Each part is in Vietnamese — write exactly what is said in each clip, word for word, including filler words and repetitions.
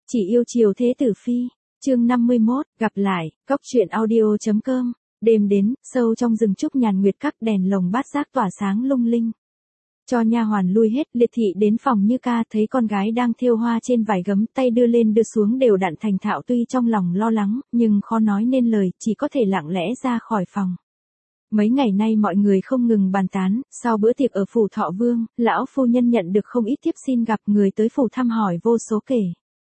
Chỉ yêu chiều thế tử phi, chương năm mươi mốt, gặp lại, góc truyện audio.com, đêm đến, sâu trong rừng trúc nhàn nguyệt các đèn lồng bát giác tỏa sáng lung linh. Cho nha hoàn lui hết, Liệt thị đến phòng Như Ca thấy con gái đang thêu hoa trên vải gấm, tay đưa lên đưa xuống đều đặn thành thạo, tuy trong lòng lo lắng, nhưng khó nói nên lời, chỉ có thể lặng lẽ ra khỏi phòng. Mấy ngày nay mọi người không ngừng bàn tán, sau bữa tiệc ở phủ Thọ Vương, lão phu nhân nhận được không ít thiếp xin gặp, người tới phủ thăm hỏi vô số kể.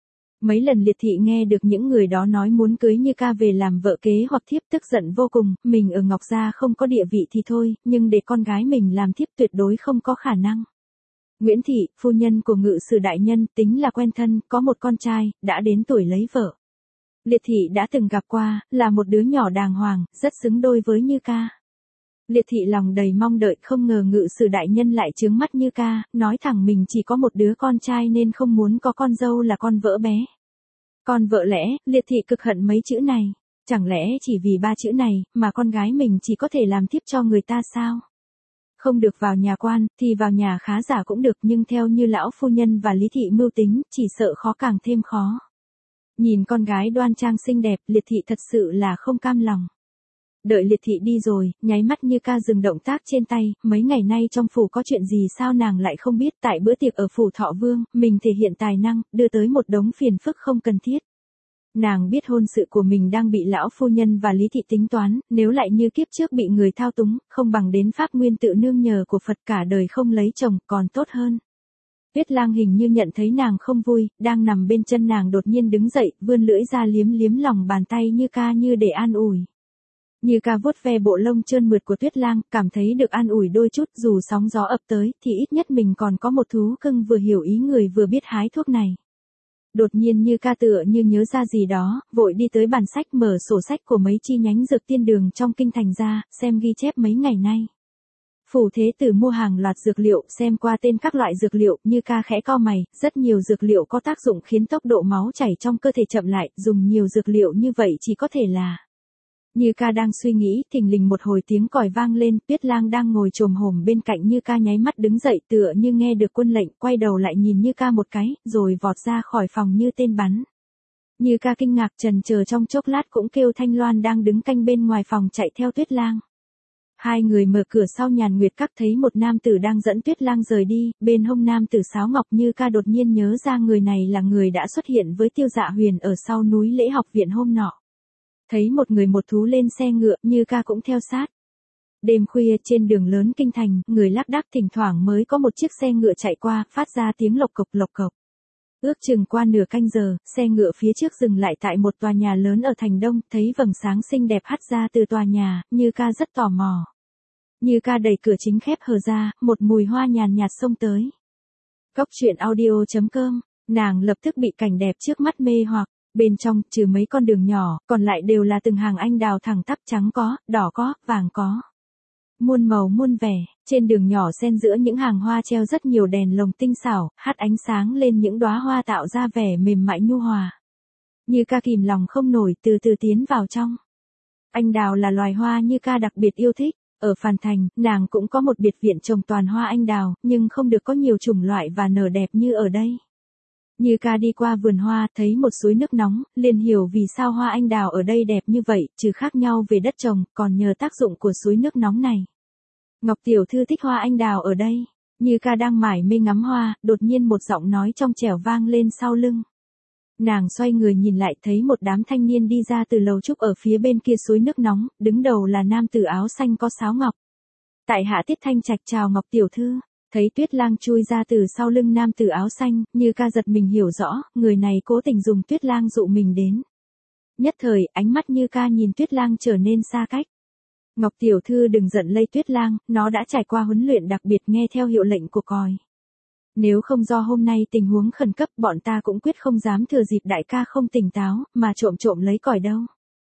Mấy lần Liệt thị nghe được những người đó nói muốn cưới Như Ca về làm vợ kế hoặc thiếp, tức giận vô cùng, mình ở Ngọc Gia không có địa vị thì thôi, nhưng để con gái mình làm thiếp tuyệt đối không có khả năng. Nguyễn thị, phu nhân của ngự sử đại nhân, tính là quen thân, có một con trai, đã đến tuổi lấy vợ. Liệt thị đã từng gặp qua, là một đứa nhỏ đàng hoàng, rất xứng đôi với Như Ca. Liệt thị lòng đầy mong đợi, không ngờ ngự sử đại nhân lại trướng mắt Như Ca, nói thẳng mình chỉ có một đứa con trai nên không muốn có con dâu là con vợ bé. Con vợ lẽ, Liệt thị cực hận mấy chữ này, chẳng lẽ chỉ vì ba chữ này mà con gái mình chỉ có thể làm thiếp cho người ta sao? Không được vào nhà quan, thì vào nhà khá giả cũng được, nhưng theo như lão phu nhân và Lý thị mưu tính, chỉ sợ khó càng thêm khó. Nhìn con gái đoan trang xinh đẹp, Liệt thị thật sự là không cam lòng. Đợi Liệt thị đi rồi, nháy mắt Như Ca dừng động tác trên tay, mấy ngày nay trong phủ có chuyện gì sao nàng lại không biết, tại bữa tiệc ở phủ Thọ Vương, mình thể hiện tài năng, đưa tới một đống phiền phức không cần thiết. Nàng biết hôn sự của mình đang bị lão phu nhân và Lý thị tính toán, nếu lại như kiếp trước bị người thao túng, không bằng đến pháp nguyên tự nương nhờ của Phật, cả đời không lấy chồng, còn tốt hơn. Tuyết Lang hình như nhận thấy nàng không vui, đang nằm bên chân nàng đột nhiên đứng dậy, vươn lưỡi ra liếm liếm lòng bàn tay Như Ca như để an ủi. Như Ca vuốt ve bộ lông trơn mượt của Tuyết Lang, cảm thấy được an ủi đôi chút, dù sóng gió ập tới, thì ít nhất mình còn có một thú cưng vừa hiểu ý người vừa biết hái thuốc này. Đột nhiên Như Ca tựa như nhớ ra gì đó, vội đi tới bàn sách mở sổ sách của mấy chi nhánh dược tiên đường trong kinh thành ra, xem ghi chép mấy ngày nay. Phủ thế tử mua hàng loạt dược liệu, xem qua tên các loại dược liệu, Như Ca khẽ cau mày, rất nhiều dược liệu có tác dụng khiến tốc độ máu chảy trong cơ thể chậm lại, dùng nhiều dược liệu như vậy chỉ có thể là... Như Ca đang suy nghĩ, thình lình một hồi tiếng còi vang lên, Tuyết Lang đang ngồi chồm hổm bên cạnh Như Ca nháy mắt đứng dậy, tựa như nghe được quân lệnh, quay đầu lại nhìn Như Ca một cái, rồi vọt ra khỏi phòng như tên bắn. Như Ca kinh ngạc trần chờ trong chốc lát cũng kêu Thanh Loan đang đứng canh bên ngoài phòng chạy theo Tuyết Lang. Hai người mở cửa sau nhàn nguyệt các thấy một nam tử đang dẫn Tuyết Lang rời đi, bên hông nam tử sáo ngọc. Như Ca đột nhiên nhớ ra người này là người đã xuất hiện với Tiêu Dạ Huyền ở sau núi Lễ Học Viện hôm nọ. Thấy một người một thú lên xe ngựa, Như Ca cũng theo sát. Đêm khuya trên đường lớn kinh thành, người lác đác thỉnh thoảng mới có một chiếc xe ngựa chạy qua, phát ra tiếng lộc cộc lộc cộc. Ước chừng qua nửa canh giờ, xe ngựa phía trước dừng lại tại một tòa nhà lớn ở thành Đông, thấy vầng sáng xinh đẹp hắt ra từ tòa nhà, Như Ca rất tò mò. Như Ca đẩy cửa chính khép hờ ra, một mùi hoa nhàn nhạt xông tới. Góc truyện audio.com, nàng lập tức bị cảnh đẹp trước mắt mê hoặc. Bên trong, trừ mấy con đường nhỏ, còn lại đều là từng hàng anh đào thẳng tắp, trắng có, đỏ có, vàng có. Muôn màu muôn vẻ, trên đường nhỏ xen giữa những hàng hoa treo rất nhiều đèn lồng tinh xảo, hắt ánh sáng lên những đóa hoa tạo ra vẻ mềm mại nhu hòa. Như Ca kìm lòng không nổi, từ từ tiến vào trong. Anh đào là loài hoa Như Ca đặc biệt yêu thích. Ở Phàn Thành, nàng cũng có một biệt viện trồng toàn hoa anh đào, nhưng không được có nhiều chủng loại và nở đẹp như ở đây. Như Ca đi qua vườn hoa, thấy một suối nước nóng, liền hiểu vì sao hoa anh đào ở đây đẹp như vậy, trừ khác nhau về đất trồng, còn nhờ tác dụng của suối nước nóng này. Ngọc tiểu thư thích hoa anh đào ở đây. Như Ca đang mải mê ngắm hoa, đột nhiên một giọng nói trong trẻo vang lên sau lưng. Nàng xoay người nhìn lại, thấy một đám thanh niên đi ra từ lầu trúc ở phía bên kia suối nước nóng, đứng đầu là nam tử áo xanh có sáo ngọc. Tại hạ Tiết Thanh Trạch chào Ngọc tiểu thư. Thấy Tuyết Lang chui ra từ sau lưng nam tử áo xanh, Như Ca giật mình hiểu rõ, người này cố tình dùng Tuyết Lang dụ mình đến. Nhất thời, ánh mắt Như Ca nhìn Tuyết Lang trở nên xa cách. Ngọc tiểu thư đừng giận lây Tuyết Lang, nó đã trải qua huấn luyện đặc biệt nghe theo hiệu lệnh của còi. Nếu không do hôm nay tình huống khẩn cấp, bọn ta cũng quyết không dám thừa dịp đại ca không tỉnh táo, mà trộm trộm lấy còi đâu.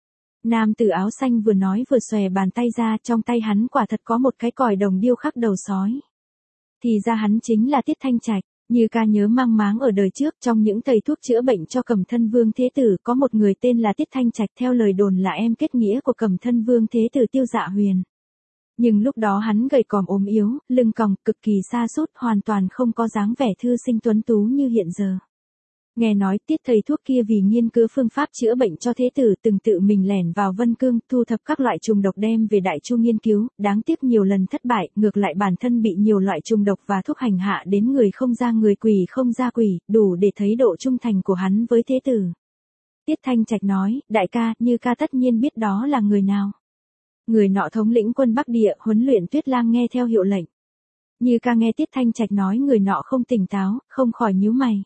Nam tử áo xanh vừa nói vừa xòe bàn tay ra, trong tay hắn quả thật có một cái còi đồng điêu khắc đầu sói. Thì ra hắn chính là Tiết Thanh Trạch. Như Ca nhớ mang máng ở đời trước, trong những thầy thuốc chữa bệnh cho Cẩm Thân Vương Thế Tử, có một người tên là Tiết Thanh Trạch, theo lời đồn là em kết nghĩa của Cẩm Thân Vương Thế Tử Tiêu Dạ Huyền. Nhưng lúc đó hắn gầy còm ốm yếu, lưng còng, cực kỳ sa sút, hoàn toàn không có dáng vẻ thư sinh tuấn tú như hiện giờ. Nghe nói Tiết thầy thuốc kia vì nghiên cứu phương pháp chữa bệnh cho thế tử từng tự mình lẻn vào Vân Cương thu thập các loại trùng độc đem về Đại Chu nghiên cứu, đáng tiếc nhiều lần thất bại, ngược lại bản thân bị nhiều loại trùng độc và thuốc hành hạ đến người không ra người quỷ không ra quỷ, đủ để thấy độ trung thành của hắn với thế tử. Tiết Thanh Trạch nói, đại ca, Như ca tất nhiên biết đó là người nào. Người nọ thống lĩnh quân Bắc Địa, huấn luyện Tuyết Lang nghe theo hiệu lệnh. Như ca nghe Tiết Thanh Trạch nói người nọ không tỉnh táo, không khỏi nhíu mày.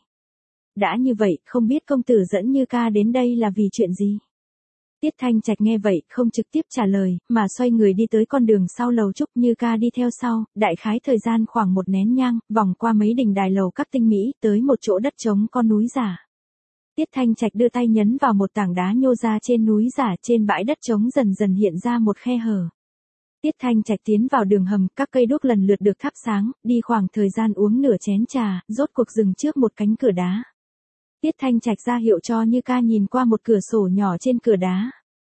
Đã như vậy, không biết công tử dẫn Như ca đến đây là vì chuyện gì? Tiết Thanh Trạch nghe vậy, không trực tiếp trả lời, mà xoay người đi tới con đường sau lầu trúc. Như ca đi theo sau, đại khái thời gian khoảng một nén nhang, vòng qua mấy đình đài lầu các tinh mỹ, tới một chỗ đất trống con núi giả. Tiết Thanh Trạch đưa tay nhấn vào một tảng đá nhô ra trên núi giả, trên bãi đất trống dần dần hiện ra một khe hở. Tiết Thanh Trạch tiến vào đường hầm, các cây đuốc lần lượt được thắp sáng, đi khoảng thời gian uống nửa chén trà, rốt cuộc dừng trước một cánh cửa đá. Tiết Thanh Trạch ra hiệu cho Như ca nhìn qua một cửa sổ nhỏ trên cửa đá.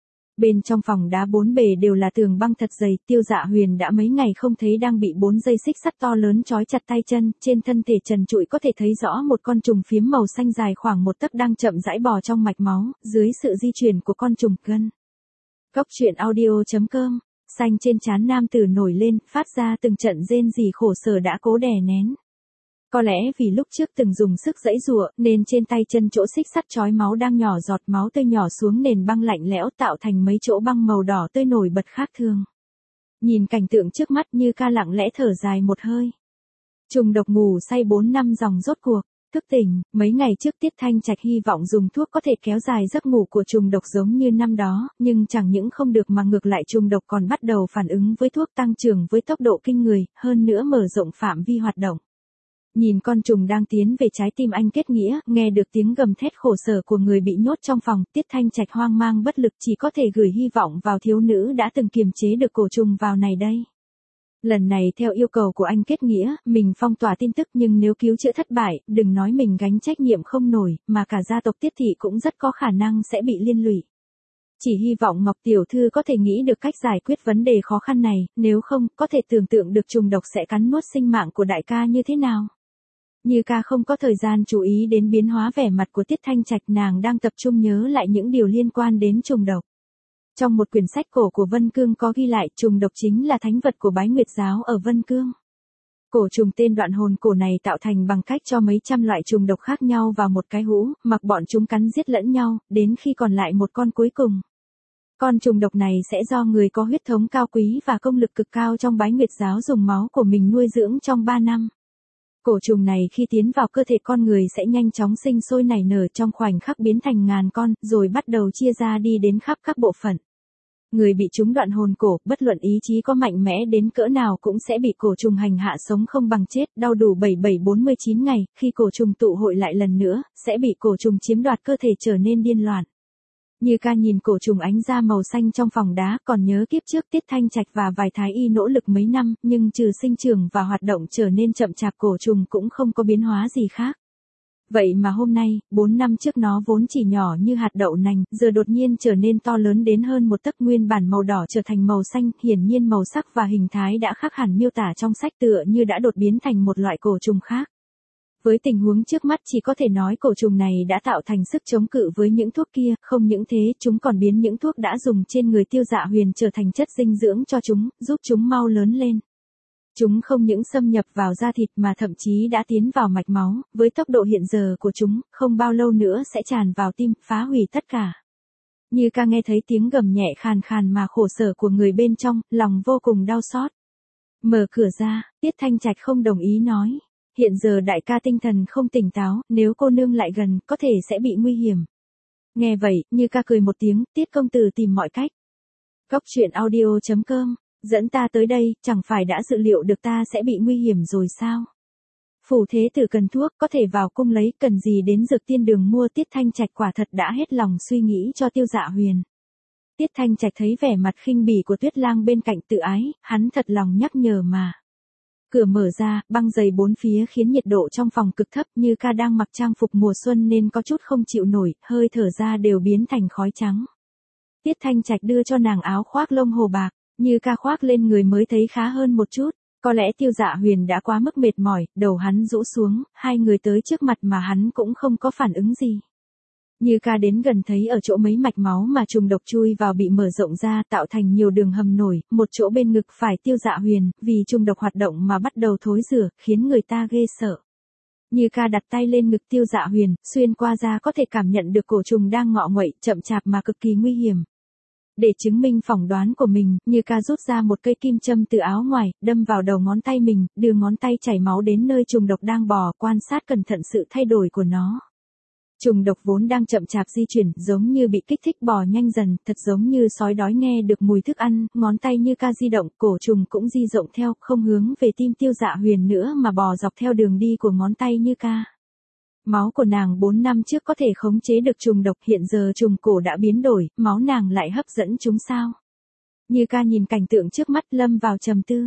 Bên trong phòng đá bốn bề đều là tường băng thật dày, Tiêu Dạ Huyền đã mấy ngày không thấy đang bị bốn dây xích sắt to lớn trói chặt tay chân, trên thân thể trần trụi có thể thấy rõ một con trùng phiếm màu xanh dài khoảng một tấc đang chậm rãi bò trong mạch máu, dưới sự di chuyển của con trùng gân. Cốc truyện audio chấm com, xanh trên trán nam tử nổi lên, phát ra từng trận rên rỉ khổ sở đã cố đè nén. Có lẽ vì lúc trước từng dùng sức giãy giụa, nên trên tay chân chỗ xích sắt chói máu đang nhỏ giọt máu tươi nhỏ xuống nền băng lạnh lẽo tạo thành mấy chỗ băng màu đỏ tươi nổi bật khác thường. Nhìn cảnh tượng trước mắt Như ca lặng lẽ thở dài một hơi. Trùng độc ngủ say bốn năm dòng rốt cuộc, thức tỉnh, mấy ngày trước Tiết Thanh Trạch hy vọng dùng thuốc có thể kéo dài giấc ngủ của trùng độc giống như năm đó, nhưng chẳng những không được mà ngược lại trùng độc còn bắt đầu phản ứng với thuốc tăng trưởng với tốc độ kinh người, hơn nữa mở rộng phạm vi hoạt động. Nhìn con trùng đang tiến về trái tim anh kết nghĩa, nghe được tiếng gầm thét khổ sở của người bị nhốt trong phòng, Tiết Thanh Trạch hoang mang bất lực chỉ có thể gửi hy vọng vào thiếu nữ đã từng kiềm chế được cổ trùng vào này đây. Lần này theo yêu cầu của anh kết nghĩa, mình phong tỏa tin tức nhưng nếu cứu chữa thất bại, đừng nói mình gánh trách nhiệm không nổi, mà cả gia tộc Tiết thị cũng rất có khả năng sẽ bị liên lụy. Chỉ hy vọng Ngọc Tiểu Thư có thể nghĩ được cách giải quyết vấn đề khó khăn này, nếu không, có thể tưởng tượng được trùng độc sẽ cắn nuốt sinh mạng của đại ca như thế nào. Như ca không có thời gian chú ý đến biến hóa vẻ mặt của Tiết Thanh Trạch, nàng đang tập trung nhớ lại những điều liên quan đến trùng độc. Trong một quyển sách cổ của Vân Cương có ghi lại trùng độc chính là thánh vật của Bái Nguyệt giáo ở Vân Cương. Cổ trùng tên đoạn hồn cổ này tạo thành bằng cách cho mấy trăm loại trùng độc khác nhau vào một cái hũ, mặc bọn chúng cắn giết lẫn nhau, đến khi còn lại một con cuối cùng. Con trùng độc này sẽ do người có huyết thống cao quý và công lực cực cao trong Bái Nguyệt giáo dùng máu của mình nuôi dưỡng trong ba năm. Cổ trùng này khi tiến vào cơ thể con người sẽ nhanh chóng sinh sôi nảy nở trong khoảnh khắc biến thành ngàn con, rồi bắt đầu chia ra đi đến khắp các bộ phận. Người bị trúng đoạn hồn cổ, bất luận ý chí có mạnh mẽ đến cỡ nào cũng sẽ bị cổ trùng hành hạ sống không bằng chết, đau đủ bảy bảy bốn mươi chín ngày, khi cổ trùng tụ hội lại lần nữa, sẽ bị cổ trùng chiếm đoạt cơ thể trở nên điên loạn. Như ca nhìn cổ trùng ánh ra màu xanh trong phòng đá, còn nhớ kiếp trước Tiết Thanh Trạch và vài thái y nỗ lực mấy năm, nhưng trừ sinh trưởng và hoạt động trở nên chậm chạp cổ trùng cũng không có biến hóa gì khác. Vậy mà hôm nay, bốn năm trước nó vốn chỉ nhỏ như hạt đậu nành, giờ đột nhiên trở nên to lớn đến hơn một tấc, nguyên bản màu đỏ trở thành màu xanh, hiển nhiên màu sắc và hình thái đã khác hẳn miêu tả trong sách, tựa như đã đột biến thành một loại cổ trùng khác. Với tình huống trước mắt chỉ có thể nói cổ trùng này đã tạo thành sức chống cự với những thuốc kia, không những thế, chúng còn biến những thuốc đã dùng trên người Tiêu Dạ Huyền trở thành chất dinh dưỡng cho chúng, giúp chúng mau lớn lên. Chúng không những xâm nhập vào da thịt mà thậm chí đã tiến vào mạch máu, với tốc độ hiện giờ của chúng, không bao lâu nữa sẽ tràn vào tim, phá hủy tất cả. Như ca nghe thấy tiếng gầm nhẹ khàn khàn mà khổ sở của người bên trong, lòng vô cùng đau xót. Mở cửa ra, Tiết Thanh Trạch không đồng ý nói. Hiện giờ đại ca tinh thần không tỉnh táo, nếu cô nương lại gần, có thể sẽ bị nguy hiểm. Nghe vậy, Như ca cười một tiếng, Tiết công tử tìm mọi cách. Cốc truyện audio chấm com, dẫn ta tới đây, chẳng phải đã dự liệu được ta sẽ bị nguy hiểm rồi sao? Phủ thế tử cần thuốc, có thể vào cung lấy, cần gì đến dược tiên đường mua. Tiết Thanh Trạch quả thật đã hết lòng suy nghĩ cho Tiêu Dạ Huyền. Tiết Thanh Trạch thấy vẻ mặt khinh bỉ của Tuyết Lang bên cạnh tự ái, hắn thật lòng nhắc nhở mà. Cửa mở ra, băng dày bốn phía khiến nhiệt độ trong phòng cực thấp, Như ca đang mặc trang phục mùa xuân nên có chút không chịu nổi, hơi thở ra đều biến thành khói trắng. Tiết Thanh Trạch đưa cho nàng áo khoác lông hồ bạc, Như ca khoác lên người mới thấy khá hơn một chút. Có lẽ Tiêu Dạ Huyền đã quá mức mệt mỏi, đầu hắn rũ xuống, hai người tới trước mặt mà hắn cũng không có phản ứng gì. Như Ca đến gần thấy ở chỗ mấy mạch máu mà trùng độc chui vào bị mở rộng ra tạo thành nhiều đường hầm nổi, một chỗ bên ngực phải Tiêu Dạ Huyền, vì trùng độc hoạt động mà bắt đầu thối rữa, khiến người ta ghê sợ. Như Ca đặt tay lên ngực Tiêu Dạ Huyền, xuyên qua da có thể cảm nhận được cổ trùng đang ngọ nguậy, chậm chạp mà cực kỳ nguy hiểm. Để chứng minh phỏng đoán của mình, Như Ca rút ra một cây kim châm từ áo ngoài, đâm vào đầu ngón tay mình, đưa ngón tay chảy máu đến nơi trùng độc đang bò, quan sát cẩn thận sự thay đổi của nó. Trùng độc vốn đang chậm chạp di chuyển, giống như bị kích thích bò nhanh dần, thật giống như sói đói nghe được mùi thức ăn, ngón tay Như Ca di động, cổ trùng cũng di rộng theo, không hướng về tim Tiêu Dạ Huyền nữa mà bò dọc theo đường đi của ngón tay Như Ca. Máu của nàng bốn năm trước có thể khống chế được trùng độc, hiện giờ trùng cổ đã biến đổi, máu nàng lại hấp dẫn chúng sao? Như Ca nhìn cảnh tượng trước mắt lâm vào trầm tư.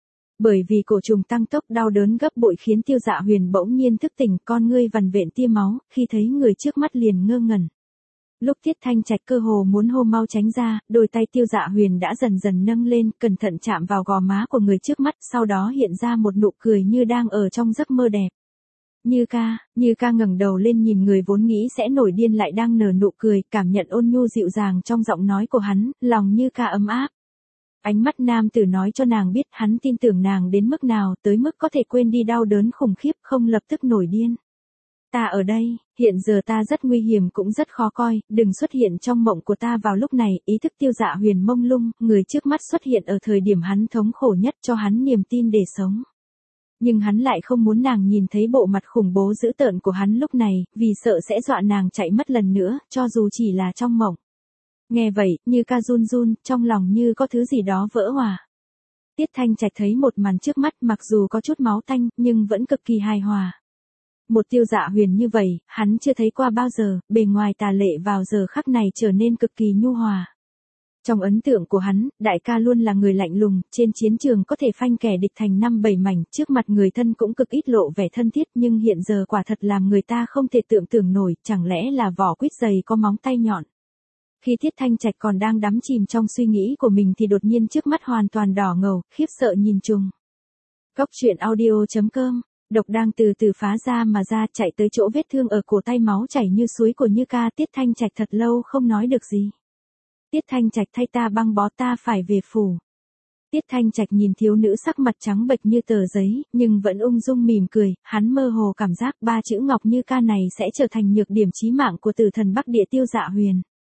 Bởi vì cổ trùng tăng tốc đau đớn gấp bội khiến Tiêu Dạ Huyền bỗng nhiên thức tỉnh, con ngươi vằn vện tia máu, khi thấy người trước mắt liền ngơ ngẩn. Lúc Tiết Thanh Trạch cơ hồ muốn hô mau tránh ra, đôi tay Tiêu Dạ Huyền đã dần dần nâng lên, cẩn thận chạm vào gò má của người trước mắt, sau đó hiện ra một nụ cười như đang ở trong giấc mơ đẹp. Như Ca, Như Ca ngẩng đầu lên nhìn người vốn nghĩ sẽ nổi điên lại đang nở nụ cười, cảm nhận ôn nhu dịu dàng trong giọng nói của hắn, lòng Như Ca ấm áp. Ánh mắt nam tử nói cho nàng biết hắn tin tưởng nàng đến mức nào, tới mức có thể quên đi đau đớn khủng khiếp, không lập tức nổi điên. Ta ở đây, hiện giờ ta rất nguy hiểm cũng rất khó coi, đừng xuất hiện trong mộng của ta vào lúc này, ý thức Tiêu Dạ Huyền mông lung, người trước mắt xuất hiện ở thời điểm hắn thống khổ nhất cho hắn niềm tin để sống. Nhưng hắn lại không muốn nàng nhìn thấy bộ mặt khủng bố dữ tợn của hắn lúc này, vì sợ sẽ dọa nàng chạy mất lần nữa, cho dù chỉ là trong mộng. Nghe vậy, Như Ca run run, trong lòng như có thứ gì đó vỡ hòa. Tiết Thanh Trạch thấy một màn trước mắt mặc dù có chút máu tanh, nhưng vẫn cực kỳ hài hòa. Một Tiêu Dạ Huyền như vậy, hắn chưa thấy qua bao giờ, bề ngoài tà lệ vào giờ khắc này trở nên cực kỳ nhu hòa. Trong ấn tượng của hắn, đại ca luôn là người lạnh lùng, trên chiến trường có thể phanh kẻ địch thành năm bảy mảnh, trước mặt người thân cũng cực ít lộ vẻ thân thiết, nhưng hiện giờ quả thật làm người ta không thể tưởng tượng nổi, chẳng lẽ là vỏ quýt dày có móng tay nhọn. Khi Tiết Thanh Trạch còn đang đắm chìm trong suy nghĩ của mình thì đột nhiên trước mắt hoàn toàn đỏ ngầu, khiếp sợ nhìn trùng. Góc truyện audio chấm com, độc đang từ từ phá ra mà ra, chạy tới chỗ vết thương ở cổ tay, máu chảy như suối của Như Ca. Tiết Thanh Trạch thật lâu không nói được gì. Tiết Thanh Trạch, thay ta băng bó, ta phải về phủ. Tiết Thanh Trạch nhìn thiếu nữ sắc mặt trắng bệch như tờ giấy, nhưng vẫn ung dung mỉm cười, hắn mơ hồ cảm giác ba chữ Ngọc Như Ca này sẽ trở thành nhược điểm chí mạng của tử thần Bắc Địa Tiêu Dạ Huyền.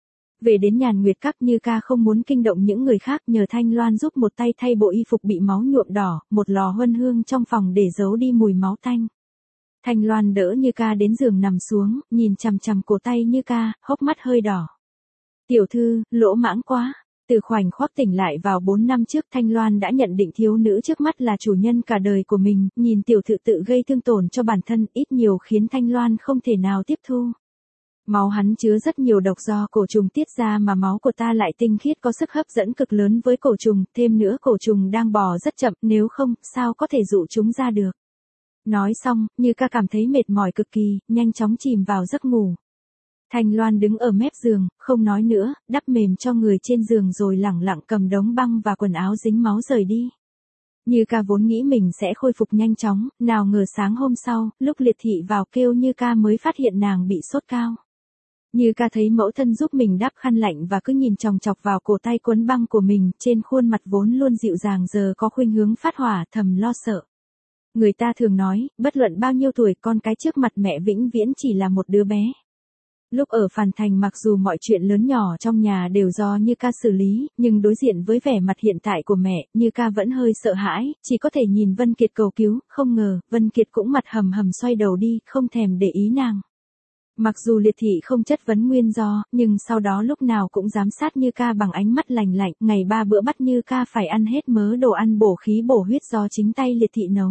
Về đến Nhàn Nguyệt Các, Như Ca không muốn kinh động những người khác, nhờ Thanh Loan giúp một tay thay bộ y phục bị máu nhuộm đỏ, một lò huân hương trong phòng để giấu đi mùi máu tanh. Thanh Loan đỡ Như Ca đến giường nằm xuống, nhìn chằm chằm cổ tay Như Ca, hốc mắt hơi đỏ. Tiểu thư, lỗ mãng quá. Từ khoảnh khắc tỉnh lại vào bốn năm trước, Thanh Loan đã nhận định thiếu nữ trước mắt là chủ nhân cả đời của mình, nhìn tiểu thư tự gây thương tổn cho bản thân, ít nhiều khiến Thanh Loan không thể nào tiếp thu. Máu hắn chứa rất nhiều độc do cổ trùng tiết ra mà máu của ta lại tinh khiết, có sức hấp dẫn cực lớn với cổ trùng, thêm nữa cổ trùng đang bò rất chậm, nếu không, sao có thể dụ chúng ra được. Nói xong, Như Ca cảm thấy mệt mỏi cực kỳ, nhanh chóng chìm vào giấc ngủ. Thanh Loan đứng ở mép giường, không nói nữa, đắp mềm cho người trên giường rồi lẳng lặng cầm đống băng và quần áo dính máu rời đi. Như Ca vốn nghĩ mình sẽ khôi phục nhanh chóng, nào ngờ sáng hôm sau, lúc Liệt Thị vào kêu Như Ca mới phát hiện nàng bị sốt cao. Như Ca thấy mẫu thân giúp mình đắp khăn lạnh và cứ nhìn chòng chọc vào cổ tay quấn băng của mình, trên khuôn mặt vốn luôn dịu dàng giờ có khuynh hướng phát hỏa, thầm lo sợ. Người ta thường nói, bất luận bao nhiêu tuổi, con cái trước mặt mẹ vĩnh viễn chỉ là một đứa bé. Lúc ở Phàn Thành, mặc dù mọi chuyện lớn nhỏ trong nhà đều do Như Ca xử lý, nhưng đối diện với vẻ mặt hiện tại của mẹ, Như Ca vẫn hơi sợ hãi, chỉ có thể nhìn Vân Kiệt cầu cứu, không ngờ, Vân Kiệt cũng mặt hầm hầm xoay đầu đi, không thèm để ý nàng. Mặc dù Liệt Thị không chất vấn nguyên do, nhưng sau đó lúc nào cũng giám sát Như Ca bằng ánh mắt lành lạnh, ngày ba bữa bắt Như Ca phải ăn hết mớ đồ ăn bổ khí bổ huyết do chính tay Liệt Thị nấu.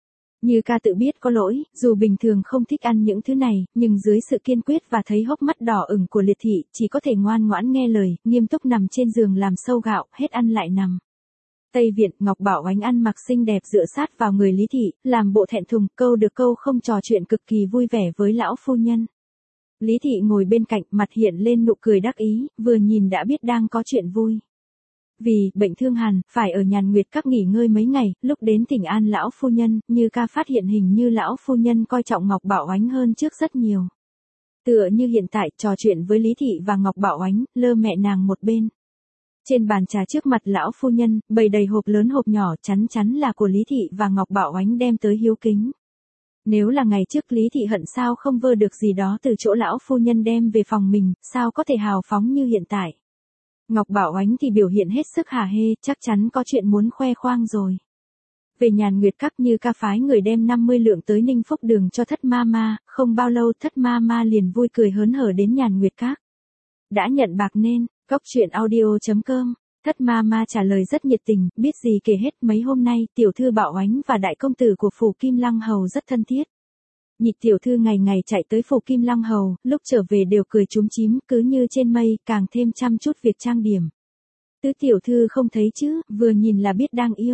Như Ca tự biết có lỗi, dù bình thường không thích ăn những thứ này, nhưng dưới sự kiên quyết và thấy hốc mắt đỏ ửng của Liệt Thị, chỉ có thể ngoan ngoãn nghe lời, nghiêm túc nằm trên giường làm sâu gạo, hết ăn lại nằm. Tây Viện, Ngọc Bảo Oánh ăn mặc xinh đẹp dựa sát vào người Lý Thị, làm bộ thẹn thùng, câu được câu không, trò chuyện cực kỳ vui vẻ với lão phu nhân. Lý Thị ngồi bên cạnh, mặt hiện lên nụ cười đắc ý, vừa nhìn đã biết đang có chuyện vui. Vì bệnh thương hàn, phải ở Nhàn Nguyệt Các nghỉ ngơi mấy ngày, lúc đến Thỉnh An lão phu nhân, Như Ca phát hiện hình như lão phu nhân coi trọng Ngọc Bảo Oánh hơn trước rất nhiều. Tựa như hiện tại, trò chuyện với Lý Thị và Ngọc Bảo Oánh, lơ mẹ nàng một bên. Trên bàn trà trước mặt lão phu nhân, bày đầy hộp lớn hộp nhỏ, chắn chắn là của Lý Thị và Ngọc Bảo Oánh đem tới hiếu kính. Nếu là ngày trước Lý Thị hận sao không vơ được gì đó từ chỗ lão phu nhân đem về phòng mình, sao có thể hào phóng như hiện tại. Ngọc Bảo Oánh thì biểu hiện hết sức hả hê, chắc chắn có chuyện muốn khoe khoang rồi. Về Nhàn Nguyệt Các, Như Ca phái người đem năm mươi lượng tới Ninh Phúc Đường cho Thất Ma Ma, không bao lâu Thất Ma Ma liền vui cười hớn hở đến Nhàn Nguyệt Các. Đã nhận bạc nên, cóc truyện audio chấm com. Thất Ma Ma trả lời rất nhiệt tình, biết gì kể hết. Mấy hôm nay, tiểu thư Bảo Oánh và đại công tử của phủ Kim Lăng Hầu rất thân thiết. Nhị tiểu thư ngày ngày chạy tới phủ Kim Lăng Hầu, lúc trở về đều cười chúm chím, cứ như trên mây, càng thêm chăm chút việc trang điểm. Tứ tiểu thư không thấy chứ, vừa nhìn là biết đang yêu.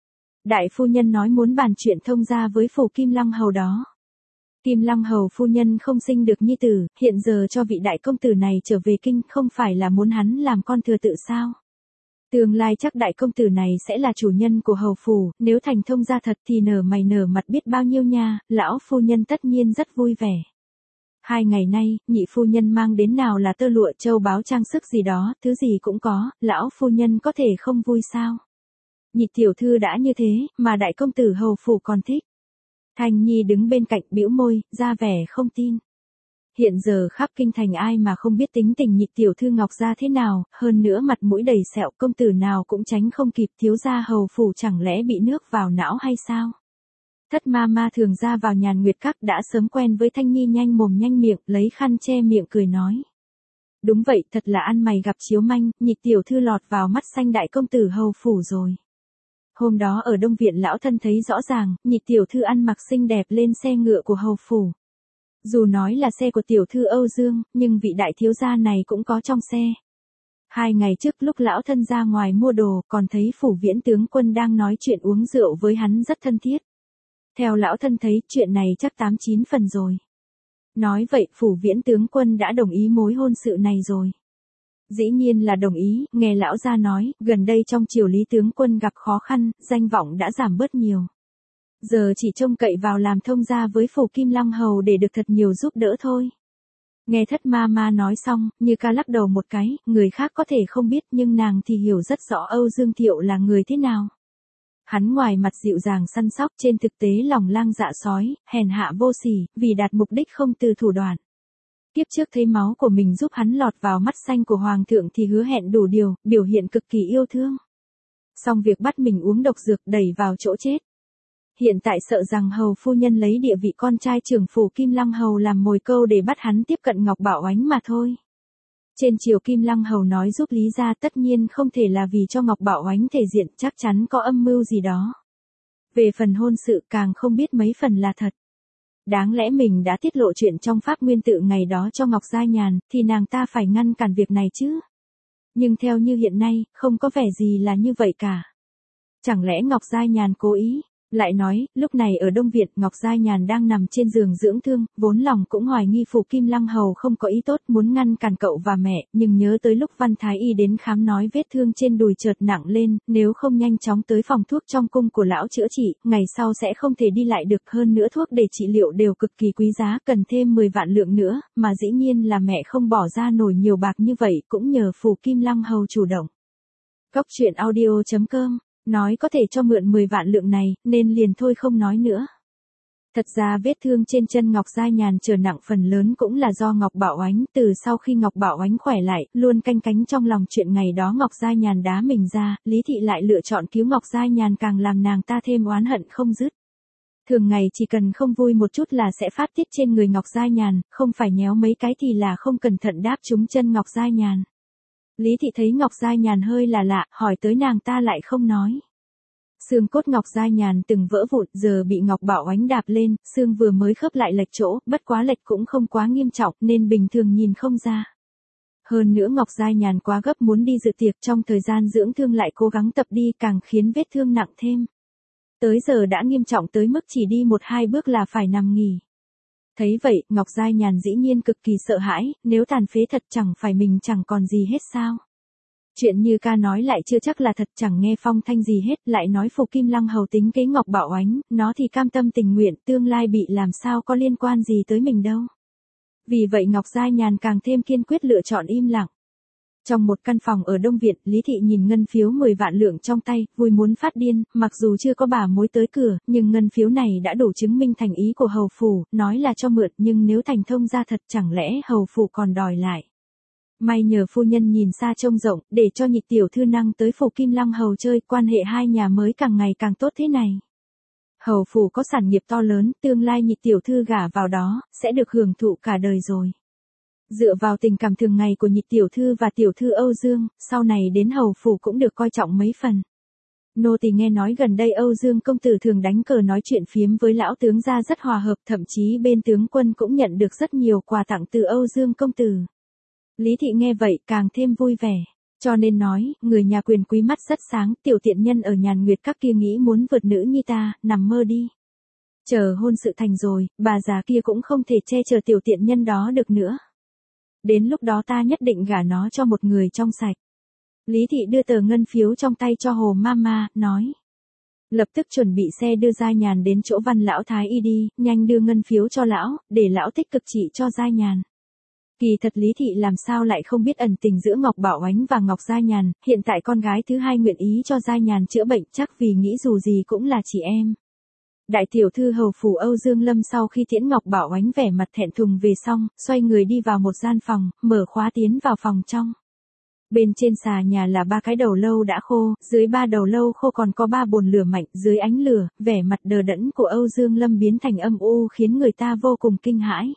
Đại phu nhân nói muốn bàn chuyện thông gia với phủ Kim Lăng Hầu đó. Kim Lăng Hầu phu nhân không sinh được nhi tử, hiện giờ cho vị đại công tử này trở về kinh, không phải là muốn hắn làm con thừa tự sao? Tương lai chắc đại công tử này sẽ là chủ nhân của hầu phủ, nếu thành thông gia thật thì nở mày nở mặt biết bao nhiêu nha, lão phu nhân tất nhiên rất vui vẻ. Hai ngày nay, nhị phu nhân mang đến nào là tơ lụa châu báu trang sức gì đó, thứ gì cũng có, lão phu nhân có thể không vui sao? Nhị tiểu thư đã như thế, mà đại công tử hầu phủ còn thích. Thanh Nhi đứng bên cạnh bĩu môi, ra vẻ không tin. Hiện giờ khắp kinh thành ai mà không biết tính tình nhị tiểu thư Ngọc gia thế nào, hơn nữa mặt mũi đầy sẹo, công tử nào cũng tránh không kịp, thiếu gia hầu phủ chẳng lẽ bị nước vào não hay sao? Thất Ma Ma thường ra vào Nhàn Nguyệt Các đã sớm quen với Thanh Nhi nhanh mồm nhanh miệng, lấy khăn che miệng cười nói. Đúng vậy, thật là ăn mày gặp chiếu manh, nhị tiểu thư lọt vào mắt xanh đại công tử hầu phủ rồi. Hôm đó ở Đông Viện lão thân thấy rõ ràng, nhị tiểu thư ăn mặc xinh đẹp lên xe ngựa của hầu phủ. Dù nói là xe của tiểu thư Âu Dương, nhưng vị đại thiếu gia này cũng có trong xe. Hai ngày trước lúc lão thân ra ngoài mua đồ, còn thấy phủ Viễn tướng quân đang nói chuyện uống rượu với hắn rất thân thiết. Theo lão thân thấy, chuyện này chắc tám chín phần rồi. Nói vậy, phủ Viễn tướng quân đã đồng ý mối hôn sự này rồi. Dĩ nhiên là đồng ý, nghe lão gia nói, gần đây trong triều Lý tướng quân gặp khó khăn, danh vọng đã giảm bớt nhiều. Giờ chỉ trông cậy vào làm thông gia với phủ Kim Lăng Hầu để được thật nhiều giúp đỡ thôi. Nghe Thất Ma Ma nói xong, Như Ca lắc đầu một cái, người khác có thể không biết nhưng nàng thì hiểu rất rõ Âu Dương Thiệu là người thế nào. Hắn ngoài mặt dịu dàng săn sóc, trên thực tế lòng lang dạ sói, hèn hạ vô sỉ, vì đạt mục đích không từ thủ đoạn. Kiếp trước thấy máu của mình giúp hắn lọt vào mắt xanh của hoàng thượng thì hứa hẹn đủ điều, biểu hiện cực kỳ yêu thương. Xong việc bắt mình uống độc dược đẩy vào chỗ chết. Hiện tại sợ rằng hầu phu nhân lấy địa vị con trai trưởng phủ Kim Lăng Hầu làm mồi câu để bắt hắn tiếp cận Ngọc Bảo Oánh mà thôi. Trên triều Kim Lăng Hầu nói giúp Lý gia tất nhiên không thể là vì cho Ngọc Bảo Oánh thể diện, chắc chắn có âm mưu gì đó. Về phần hôn sự càng không biết mấy phần là thật. Đáng lẽ mình đã tiết lộ chuyện trong pháp nguyên tự ngày đó cho Ngọc Gia Nhàn, thì nàng ta phải ngăn cản việc này chứ. Nhưng theo như hiện nay, không có vẻ gì là như vậy cả. Chẳng lẽ Ngọc Gia Nhàn cố ý? Lại nói, lúc này ở Đông Viện, Ngọc Gia Nhàn đang nằm trên giường dưỡng thương, vốn lòng cũng hoài nghi phủ Kim Lăng Hầu không có ý tốt muốn ngăn cản cậu và mẹ, nhưng nhớ tới lúc Văn Thái Y đến khám nói vết thương trên đùi chợt nặng lên, nếu không nhanh chóng tới phòng thuốc trong cung của lão chữa trị, ngày sau sẽ không thể đi lại được, hơn nữa thuốc để trị liệu đều cực kỳ quý giá, cần thêm mười vạn lượng nữa, mà dĩ nhiên là mẹ không bỏ ra nổi nhiều bạc như vậy, cũng nhờ phủ Kim Lăng Hầu chủ động. Cóc truyện audio chấm com nói có thể cho mượn mười vạn lượng này, nên liền thôi không nói nữa. Thật ra vết thương trên chân Ngọc Gia Nhàn trở nặng phần lớn cũng là do Ngọc Bảo Oánh, từ sau khi Ngọc Bảo Oánh khỏe lại, luôn canh cánh trong lòng chuyện ngày đó Ngọc Gia Nhàn đá mình ra, Lý Thị lại lựa chọn cứu Ngọc Gia Nhàn càng làm nàng ta thêm oán hận không dứt. Thường ngày chỉ cần không vui một chút là sẽ phát tiết trên người Ngọc Gia Nhàn, không phải nhéo mấy cái thì là không cẩn thận đáp trúng chân Ngọc Gia Nhàn. Lý Thị thấy Ngọc Gia Nhàn hơi là lạ, hỏi tới nàng ta lại không nói. Xương cốt Ngọc Gia Nhàn từng vỡ vụn, giờ bị Ngọc Bảo Oánh đạp lên, xương vừa mới khớp lại lệch chỗ, bất quá lệch cũng không quá nghiêm trọng nên bình thường nhìn không ra. Hơn nữa Ngọc Gia Nhàn quá gấp muốn đi dự tiệc, trong thời gian dưỡng thương lại cố gắng tập đi càng khiến vết thương nặng thêm. Tới giờ đã nghiêm trọng tới mức chỉ đi một hai bước là phải nằm nghỉ. Thấy vậy, Ngọc Gia Nhàn dĩ nhiên cực kỳ sợ hãi, nếu tàn phế thật chẳng phải mình chẳng còn gì hết sao. Chuyện như ca nói lại chưa chắc là thật, chẳng nghe phong thanh gì hết, lại nói Phù Kim Lăng hầu tính kế Ngọc Bảo Oánh, nó thì cam tâm tình nguyện, tương lai bị làm sao có liên quan gì tới mình đâu. Vì vậy Ngọc Giai Nhàn càng thêm kiên quyết lựa chọn im lặng. Trong một căn phòng ở Đông Viện, Lý Thị nhìn ngân phiếu mười vạn lượng trong tay, vui muốn phát điên, mặc dù chưa có bà mối tới cửa, nhưng ngân phiếu này đã đủ chứng minh thành ý của hầu phủ, nói là cho mượn, nhưng nếu thành thông ra thật chẳng lẽ hầu phủ còn đòi lại. May nhờ phu nhân nhìn xa trông rộng, để cho Nhị tiểu thư năng tới Phù Kim Lăng hầu chơi, quan hệ hai nhà mới càng ngày càng tốt thế này. Hầu phủ có sản nghiệp to lớn, tương lai Nhị tiểu thư gả vào đó, sẽ được hưởng thụ cả đời rồi. Dựa vào tình cảm thường ngày của Nhị tiểu thư và tiểu thư Âu Dương, sau này đến hầu phủ cũng được coi trọng mấy phần. Nô tỳ nghe nói gần đây Âu Dương công tử thường đánh cờ nói chuyện phiếm với lão tướng gia rất hòa hợp, thậm chí bên tướng quân cũng nhận được rất nhiều quà tặng từ Âu Dương công tử. Lý Thị nghe vậy càng thêm vui vẻ, cho nên nói, người nhà quyền quý mắt rất sáng, tiểu tiện nhân ở Nhàn Nguyệt các kia nghĩ muốn vượt nữ nhi ta, nằm mơ đi. Chờ hôn sự thành rồi, bà già kia cũng không thể che chở tiểu tiện nhân đó được nữa. Đến lúc đó ta nhất định gả nó cho một người trong sạch. Lý Thị đưa tờ ngân phiếu trong tay cho Hồ Mama, nói. Lập tức chuẩn bị xe đưa Giai Nhàn đến chỗ Văn lão thái y đi, nhanh đưa ngân phiếu cho lão, để lão tích cực trị cho Giai Nhàn. Kỳ thật Lý Thị làm sao lại không biết ẩn tình giữa Ngọc Bảo Oánh và Ngọc Giai Nhàn, hiện tại con gái thứ hai nguyện ý cho Giai Nhàn chữa bệnh, chắc vì nghĩ dù gì cũng là chị em. Đại tiểu thư hầu phủ Âu Dương Lâm sau khi tiễn Ngọc Bảo Oánh vẻ mặt thẹn thùng về xong, xoay người đi vào một gian phòng, mở khóa tiến vào phòng trong. Bên trên xà nhà là ba cái đầu lâu đã khô, dưới ba đầu lâu khô còn có ba bồn lửa mạnh, dưới ánh lửa, vẻ mặt đờ đẫn của Âu Dương Lâm biến thành âm u khiến người ta vô cùng kinh hãi.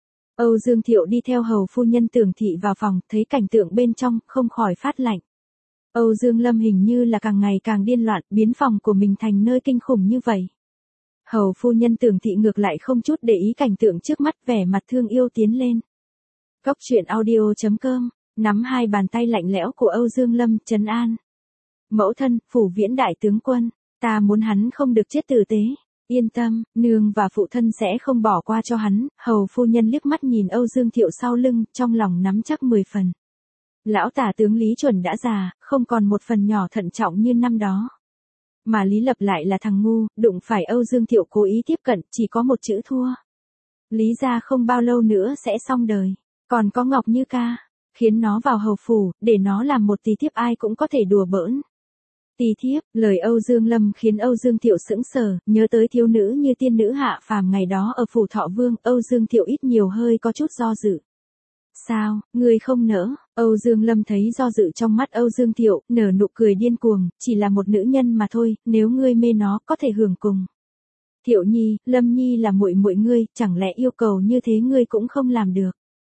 Âu Dương Thiệu đi theo hầu phu nhân Tưởng Thị vào phòng, thấy cảnh tượng bên trong, không khỏi phát lạnh. Âu Dương Lâm hình như là càng ngày càng điên loạn, biến phòng của mình thành nơi kinh khủng như vậy. Hầu phu nhân Tưởng Thị ngược lại không chút để ý cảnh tượng trước mắt, vẻ mặt thương yêu tiến lên. Cốc truyện audio chấm com, nắm hai bàn tay lạnh lẽo của Âu Dương Lâm, trấn an. Mẫu thân, Phủ Viễn đại tướng quân, ta muốn hắn không được chết tử tế. Yên tâm, nương và phụ thân sẽ không bỏ qua cho hắn. Hầu phu nhân liếc mắt nhìn Âu Dương Thiệu sau lưng, trong lòng nắm chắc mười phần. Lão tả tướng Lý Chuẩn đã già, không còn một phần nhỏ thận trọng như năm đó. Mà Lý Lập lại là thằng ngu, đụng phải Âu Dương Thiệu cố ý tiếp cận, chỉ có một chữ thua. Lý gia không bao lâu nữa sẽ xong đời. Còn có Ngọc Như ca, khiến nó vào hầu phủ, để nó làm một tí thiếp ai cũng có thể đùa bỡn. Tí thiếp, lời Âu Dương Lâm khiến Âu Dương Thiệu sững sờ, nhớ tới thiếu nữ như tiên nữ hạ phàm ngày đó ở phủ Thọ Vương, Âu Dương Thiệu ít nhiều hơi có chút do dự. Sao, ngươi không nỡ? Âu Dương Lâm thấy do dự trong mắt Âu Dương Thiệu, nở nụ cười điên cuồng, chỉ là một nữ nhân mà thôi, nếu ngươi mê nó, có thể hưởng cùng. Thiệu Nhi, Lâm Nhi là muội muội ngươi, chẳng lẽ yêu cầu như thế ngươi cũng không làm được?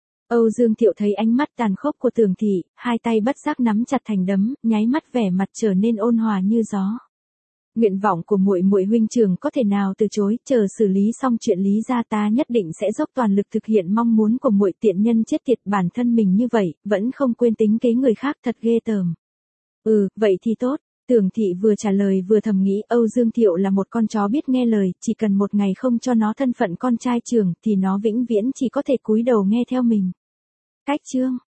Âu Dương Thiệu thấy ánh mắt tàn khốc của Tưởng Thị, hai tay bất giác nắm chặt thành đấm, nháy mắt vẻ mặt trở nên ôn hòa như gió. Nguyện vọng của muội muội huynh trưởng có thể nào từ chối, chờ xử lý xong chuyện Lý gia ta nhất định sẽ dốc toàn lực thực hiện mong muốn của muội. Tiện nhân chết tiệt, bản thân mình như vậy, vẫn không quên tính kế người khác, thật ghê tởm. Ừ, vậy thì tốt. Tưởng Thị vừa trả lời vừa thầm nghĩ Âu Dương Thiệu là một con chó biết nghe lời, chỉ cần một ngày không cho nó thân phận con trai trưởng thì nó vĩnh viễn chỉ có thể cúi đầu nghe theo mình. Cách chương